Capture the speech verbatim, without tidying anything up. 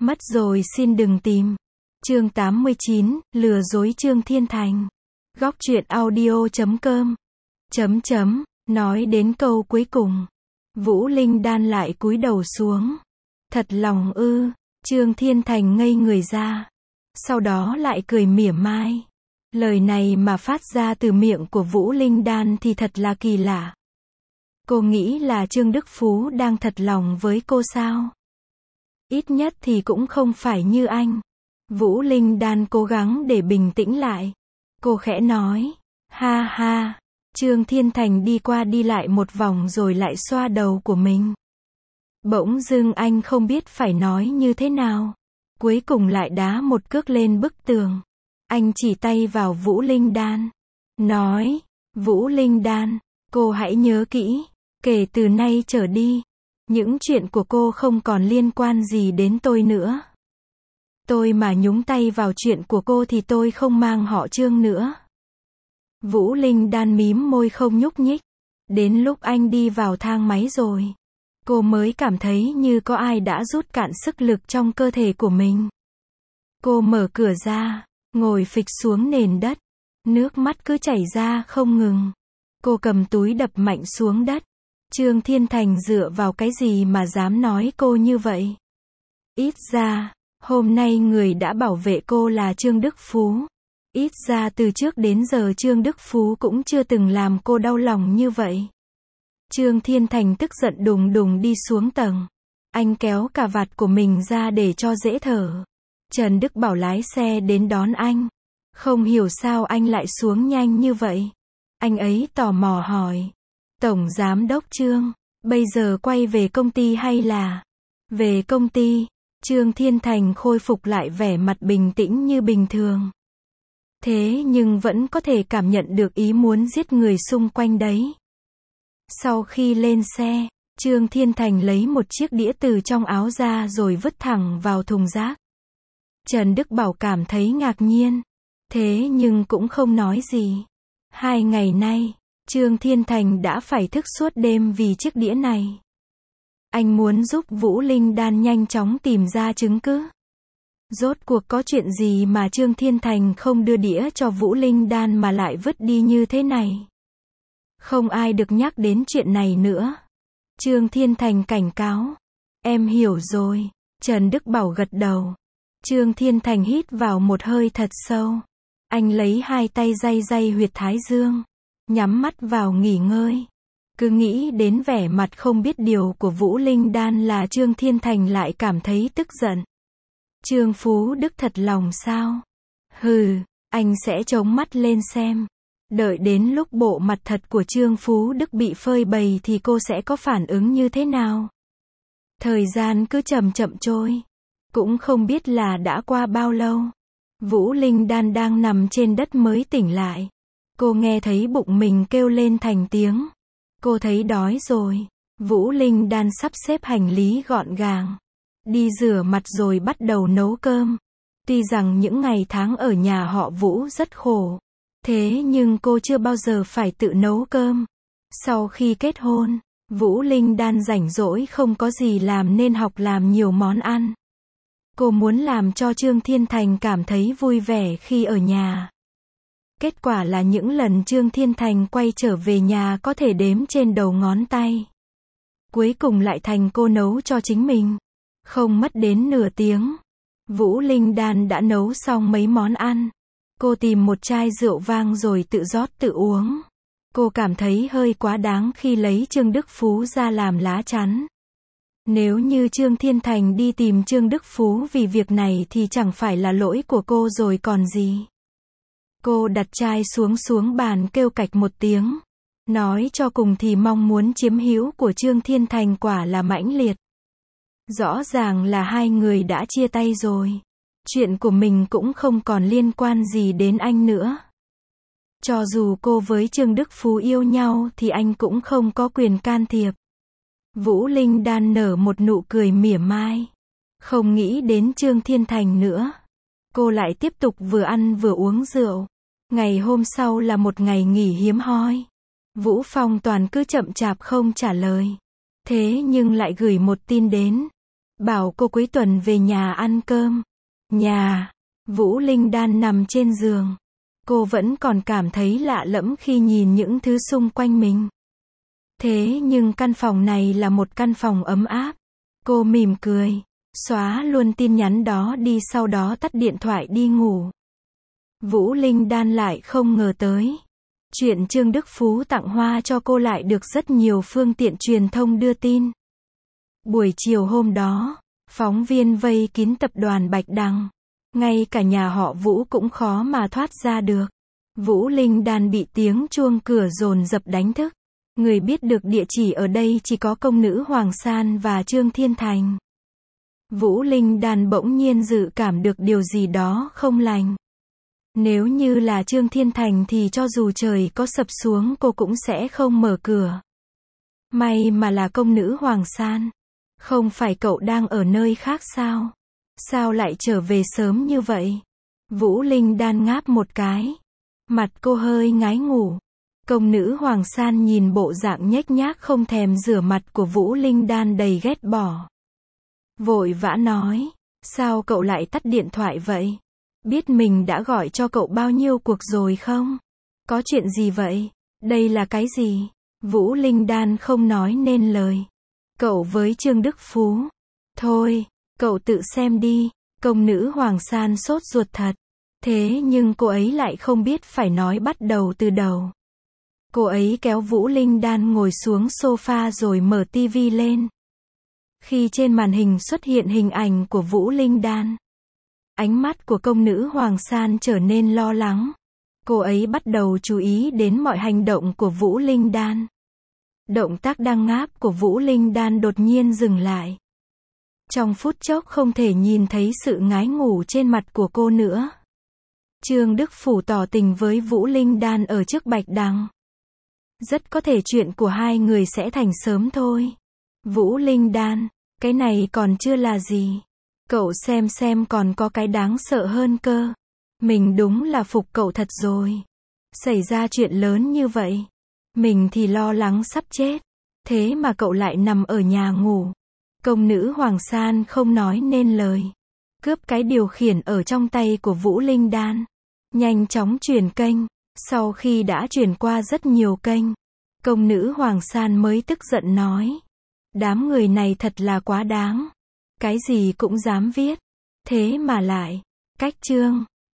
Mất rồi xin đừng tìm. Chương tám mươi chín, lừa dối Trương Thiên Thành. Góc truyện audio chấm com. Chấm chấm, nói đến câu cuối cùng. Vũ Linh Đan lại cúi đầu xuống. Thật lòng ư, Trương Thiên Thành ngây người ra. Sau đó lại cười mỉa mai. Lời này mà phát ra từ miệng của Vũ Linh Đan thì thật là kỳ lạ. Cô nghĩ là Trương Đức Phú đang thật lòng với cô sao? Ít nhất thì cũng không phải như anh. Vũ Linh Đan cố gắng để bình tĩnh lại. Cô khẽ nói, ha ha. Trương Thiên Thành đi qua đi lại một vòng rồi lại xoa đầu của mình. Bỗng dưng anh không biết phải nói như thế nào. Cuối cùng lại đá một cước lên bức tường. Anh chỉ tay vào Vũ Linh Đan. Nói, Vũ Linh Đan, cô hãy nhớ kỹ. Kể từ nay trở đi, những chuyện của cô không còn liên quan gì đến tôi nữa. Tôi mà nhúng tay vào chuyện của cô thì tôi không mang họ Trương nữa. Vũ Linh Đan mím môi không nhúc nhích. Đến lúc anh đi vào thang máy rồi, cô mới cảm thấy như có ai đã rút cạn sức lực trong cơ thể của mình. Cô mở cửa ra, ngồi phịch xuống nền đất. Nước mắt cứ chảy ra không ngừng. Cô cầm túi đập mạnh xuống đất. Trương Thiên Thành dựa vào cái gì mà dám nói cô như vậy? Ít ra, hôm nay người đã bảo vệ cô là Trương Đức Phú. Ít ra từ trước đến giờ Trương Đức Phú cũng chưa từng làm cô đau lòng như vậy. Trương Thiên Thành tức giận đùng đùng đi xuống tầng. Anh kéo cà vạt của mình ra để cho dễ thở. Trần Đức Bảo lái xe đến đón anh. Không hiểu sao anh lại xuống nhanh như vậy. Anh ấy tò mò hỏi. Tổng Giám đốc Trương, bây giờ quay về công ty hay là? Về công ty. Trương Thiên Thành khôi phục lại vẻ mặt bình tĩnh như bình thường. Thế nhưng vẫn có thể cảm nhận được ý muốn giết người xung quanh đấy. Sau khi lên xe, Trương Thiên Thành lấy một chiếc đĩa từ trong áo ra rồi vứt thẳng vào thùng rác. Trần Đức Bảo cảm thấy ngạc nhiên. Thế nhưng cũng không nói gì. Hai ngày nay, Trương Thiên Thành đã phải thức suốt đêm vì chiếc đĩa này. Anh muốn giúp Vũ Linh Đan nhanh chóng tìm ra chứng cứ. Rốt cuộc có chuyện gì mà Trương Thiên Thành không đưa đĩa cho Vũ Linh Đan mà lại vứt đi như thế này? Không ai được nhắc đến chuyện này nữa. Trương Thiên Thành cảnh cáo. Em hiểu rồi. Trần Đức Bảo gật đầu. Trương Thiên Thành hít vào một hơi thật sâu. Anh lấy hai tay day day huyệt thái dương. Nhắm mắt vào nghỉ ngơi. Cứ nghĩ đến vẻ mặt không biết điều của Vũ Linh Đan là Trương Thiên Thành lại cảm thấy tức giận. Trương Phú Đức thật lòng sao? Hừ, anh sẽ chống mắt lên xem. Đợi đến lúc bộ mặt thật của Trương Phú Đức bị phơi bày thì cô sẽ có phản ứng như thế nào? Thời gian cứ chậm chậm trôi. Cũng không biết là đã qua bao lâu. Vũ Linh Đan đang nằm trên đất mới tỉnh lại. Cô nghe thấy bụng mình kêu lên thành tiếng. Cô thấy đói rồi. Vũ Linh Đan sắp xếp hành lý gọn gàng. Đi rửa mặt rồi bắt đầu nấu cơm. Tuy rằng những ngày tháng ở nhà họ Vũ rất khổ. Thế nhưng cô chưa bao giờ phải tự nấu cơm. Sau khi kết hôn, Vũ Linh Đan rảnh rỗi không có gì làm nên học làm nhiều món ăn. Cô muốn làm cho Trương Thiên Thành cảm thấy vui vẻ khi ở nhà. Kết quả là những lần Trương Thiên Thành quay trở về nhà có thể đếm trên đầu ngón tay. Cuối cùng lại thành cô nấu cho chính mình. Không mất đến nửa tiếng, Vũ Linh Đan đã nấu xong mấy món ăn. Cô tìm một chai rượu vang rồi tự rót tự uống. Cô cảm thấy hơi quá đáng khi lấy Trương Đức Phú ra làm lá chắn. Nếu như Trương Thiên Thành đi tìm Trương Đức Phú vì việc này thì chẳng phải là lỗi của cô rồi còn gì. Cô đặt chai xuống xuống bàn kêu cạch một tiếng. Nói cho cùng thì mong muốn chiếm hữu của Trương Thiên Thành quả là mãnh liệt. Rõ ràng là hai người đã chia tay rồi. Chuyện của mình cũng không còn liên quan gì đến anh nữa. Cho dù cô với Trương Đức Phú yêu nhau thì anh cũng không có quyền can thiệp. Vũ Linh Đan nở một nụ cười mỉa mai. Không nghĩ đến Trương Thiên Thành nữa. Cô lại tiếp tục vừa ăn vừa uống rượu. Ngày hôm sau là một ngày nghỉ hiếm hoi. Vũ Phong Toàn cứ chậm chạp không trả lời. Thế nhưng lại gửi một tin đến. bảo cô cuối tuần về nhà ăn cơm. Nhà, Vũ Linh Đan nằm trên giường. Cô vẫn còn cảm thấy lạ lẫm khi nhìn những thứ xung quanh mình. Thế nhưng căn phòng này là một căn phòng ấm áp. Cô mỉm cười, xóa luôn tin nhắn đó đi, sau đó tắt điện thoại đi ngủ. Vũ Linh Đan lại không ngờ tới. Chuyện Trương Đức Phú tặng hoa cho cô lại được rất nhiều phương tiện truyền thông đưa tin. Buổi chiều hôm đó, phóng viên vây kín tập đoàn Bạch Đằng. Ngay cả nhà họ Vũ cũng khó mà thoát ra được. Vũ Linh Đan bị tiếng chuông cửa dồn dập đánh thức. Người biết được địa chỉ ở đây chỉ có công nữ Hoàng San và Trương Thiên Thành. Vũ Linh Đan bỗng nhiên dự cảm được điều gì đó không lành. Nếu như là Trương Thiên Thành thì cho dù trời có sập xuống cô cũng sẽ không mở cửa. May mà là công nữ Hoàng San. Không phải cậu đang ở nơi khác sao? Sao lại trở về sớm như vậy? Vũ Linh Đan ngáp một cái. Mặt cô hơi ngái ngủ. Công nữ Hoàng San nhìn bộ dạng nhếch nhác không thèm rửa mặt của Vũ Linh Đan đầy ghét bỏ. Vội vã nói, sao cậu lại tắt điện thoại vậy? Biết mình đã gọi cho cậu bao nhiêu cuộc rồi không? Có chuyện gì vậy? Đây là cái gì? Vũ Linh Đan không nói nên lời. Cậu với Trương Đức Phú. Thôi, cậu tự xem đi. Công nữ Hoàng San sốt ruột thật. Thế nhưng cô ấy lại không biết phải nói bắt đầu từ đầu. Cô ấy kéo Vũ Linh Đan ngồi xuống sofa rồi mở tivi lên. Khi trên màn hình xuất hiện hình ảnh của Vũ Linh Đan, ánh mắt của công nữ Hoàng San trở nên lo lắng. Cô ấy bắt đầu chú ý đến mọi hành động của Vũ Linh Đan. Động tác đang ngáp của Vũ Linh Đan đột nhiên dừng lại. Trong phút chốc không thể nhìn thấy sự ngái ngủ trên mặt của cô nữa. Trương Đức Phú tỏ tình với Vũ Linh Đan ở trước Bạch Đằng. Rất có thể chuyện của hai người sẽ thành sớm thôi. Vũ Linh Đan, cái này còn chưa là gì. Cậu xem xem còn có cái đáng sợ hơn cơ. Mình đúng là phục cậu thật rồi. Xảy ra chuyện lớn như vậy. Mình thì lo lắng sắp chết. Thế mà cậu lại nằm ở nhà ngủ. Công nữ Hoàng San không nói nên lời. Cướp cái điều khiển ở trong tay của Vũ Linh Đan. Nhanh chóng chuyển kênh. Sau khi đã chuyển qua rất nhiều kênh, công nữ Hoàng San mới tức giận nói. Đám người này thật là quá đáng. Cái gì cũng dám viết. Thế mà lại, cách chương.